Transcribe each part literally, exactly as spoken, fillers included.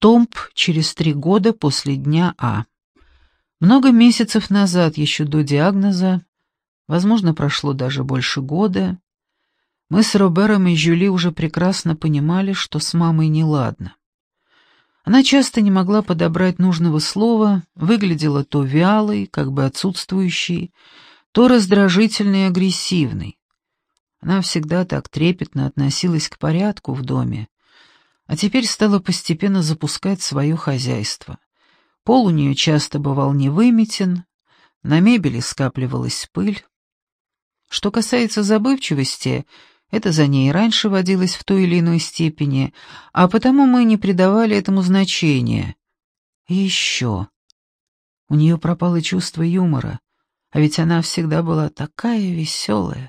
Томб через три года после дня А. Много месяцев назад, еще до диагноза, возможно, прошло даже больше года, мы с Робером и Жюли уже прекрасно понимали, что с мамой неладно. Она часто не могла подобрать нужного слова, выглядела то вялой, как бы отсутствующей, то раздражительной и агрессивной. Она всегда так трепетно относилась к порядку в доме, а теперь стала постепенно запускать свое хозяйство. Пол у нее часто бывал невыметен, на мебели скапливалась пыль. Что касается забывчивости, это за ней и раньше водилось в той или иной степени, а потому мы не придавали этому значения. И еще. У нее пропало чувство юмора, а ведь она всегда была такая веселая.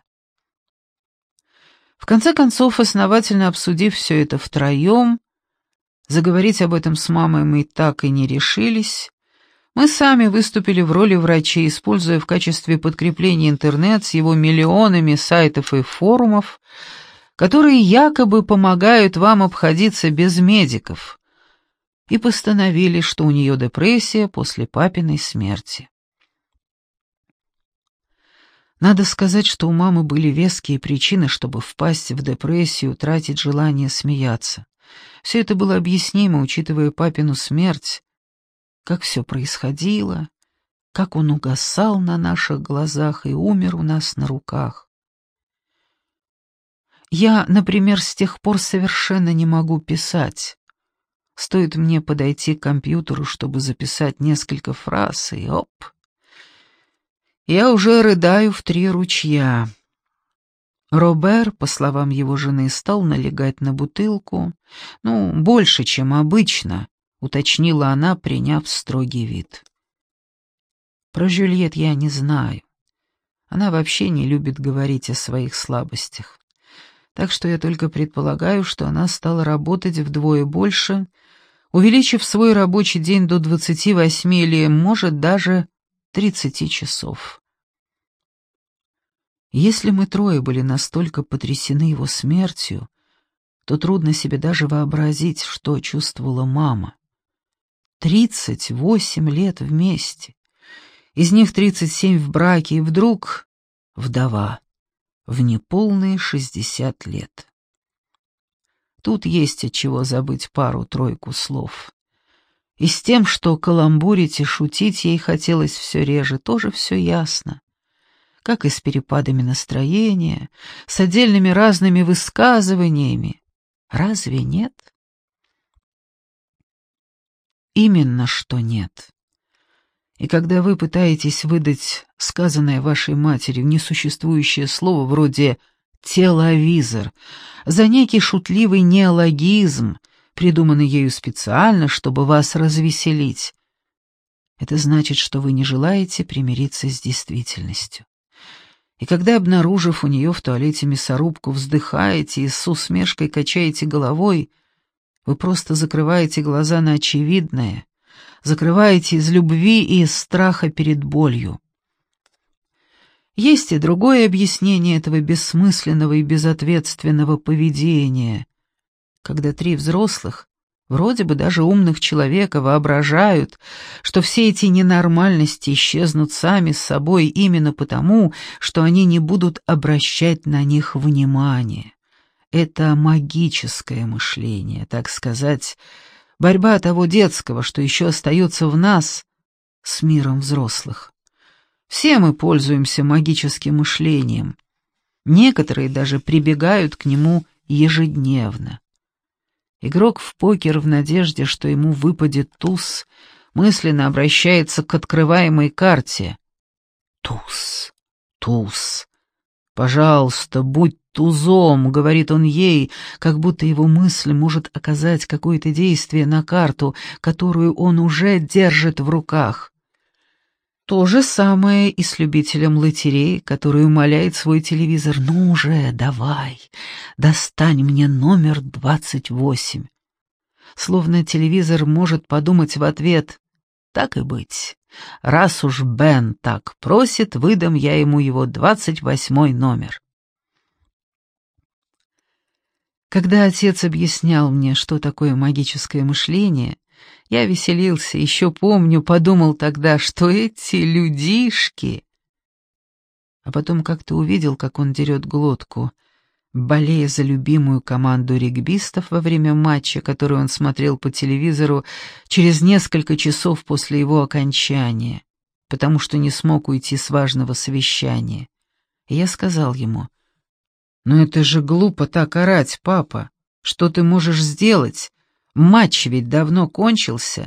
В конце концов, основательно обсудив все это втроем, заговорить об этом с мамой мы так и не решились, мы сами выступили в роли врачей, используя в качестве подкрепления интернет с его миллионами сайтов и форумов, которые якобы помогают вам обходиться без медиков, и постановили, что у нее депрессия после папиной смерти. Надо сказать, что у мамы были веские причины, чтобы впасть в депрессию, тратить желание смеяться. Все это было объяснимо, учитывая папину смерть, как все происходило, как он угасал на наших глазах и умер у нас на руках. Я, например, с тех пор совершенно не могу писать. Стоит мне подойти к компьютеру, чтобы записать несколько фраз, и оп! Я уже рыдаю в три ручья. Робер, по словам его жены, стал налегать на бутылку. Ну, больше, чем обычно, уточнила она, приняв строгий вид. Про Жюльет я не знаю. Она вообще не любит говорить о своих слабостях. Так что я только предполагаю, что она стала работать вдвое больше, увеличив свой рабочий день до двадцати восьми или, может, даже тридцати часов. Если мы трое были настолько потрясены его смертью, то трудно себе даже вообразить, что чувствовала мама. Тридцать восемь лет вместе, из них тридцать семь в браке, и вдруг вдова в неполные шестьдесят лет. Тут есть от чего забыть пару-тройку слов. И с тем, что каламбурить и шутить ей хотелось все реже, тоже все ясно. Как и с перепадами настроения, с отдельными разными высказываниями. Разве нет? Именно что нет. И когда вы пытаетесь выдать сказанное вашей матерью несуществующее слово вроде «телевизор» за некий шутливый неологизм, придуманный ею специально, чтобы вас развеселить, это значит, что вы не желаете примириться с действительностью. И когда, обнаружив у нее в туалете мясорубку, вздыхаете и с усмешкой качаете головой, вы просто закрываете глаза на очевидное, закрываете из любви и из страха перед болью. Есть и другое объяснение этого бессмысленного и безответственного поведения, когда три взрослых, вроде бы даже умных человека, воображают, что все эти ненормальности исчезнут сами с собой именно потому, что они не будут обращать на них внимания. Это магическое мышление, так сказать, борьба того детского, что еще остается в нас, с миром взрослых. Все мы пользуемся магическим мышлением. Некоторые даже прибегают к нему ежедневно. Игрок в покер в надежде, что ему выпадет туз, мысленно обращается к открываемой карте. «Туз, туз, пожалуйста, будь тузом», — говорит он ей, как будто его мысль может оказать какое-то действие на карту, которую он уже держит в руках. То же самое и с любителем лотереи, который умоляет свой телевизор: «Ну же, давай, достань мне номер двадцать восемь». Словно телевизор может подумать в ответ: «Так и быть, раз уж Бен так просит, выдам я ему его двадцать восьмой номер». Когда отец объяснял мне, что такое магическое мышление, Я веселился, еще помню, подумал тогда, что эти людишки... А потом как-то увидел, как он дерет глотку, болея за любимую команду регбистов во время матча, который он смотрел по телевизору через несколько часов после его окончания, потому что не смог уйти с важного совещания. И я сказал ему: «Ну это же глупо так орать, папа. Что ты можешь сделать? Матч ведь давно кончился».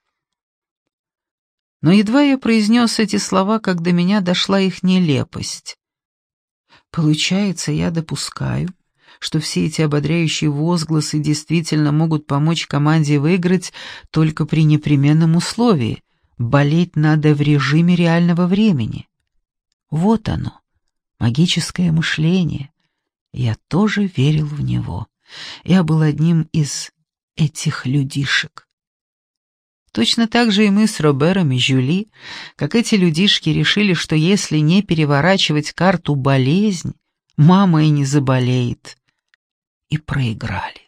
Но едва я произнес эти слова, как до меня дошла их нелепость. Получается, я допускаю, что все эти ободряющие возгласы действительно могут помочь команде выиграть только при непременном условии — болеть надо в режиме реального времени. Вот оно, магическое мышление. Я тоже верил в него. Я был одним из этих людишек. Точно так же и мы с Робером и Жюли, как эти людишки, решили, что если не переворачивать карту болезнь, мама и не заболеет. И проиграли.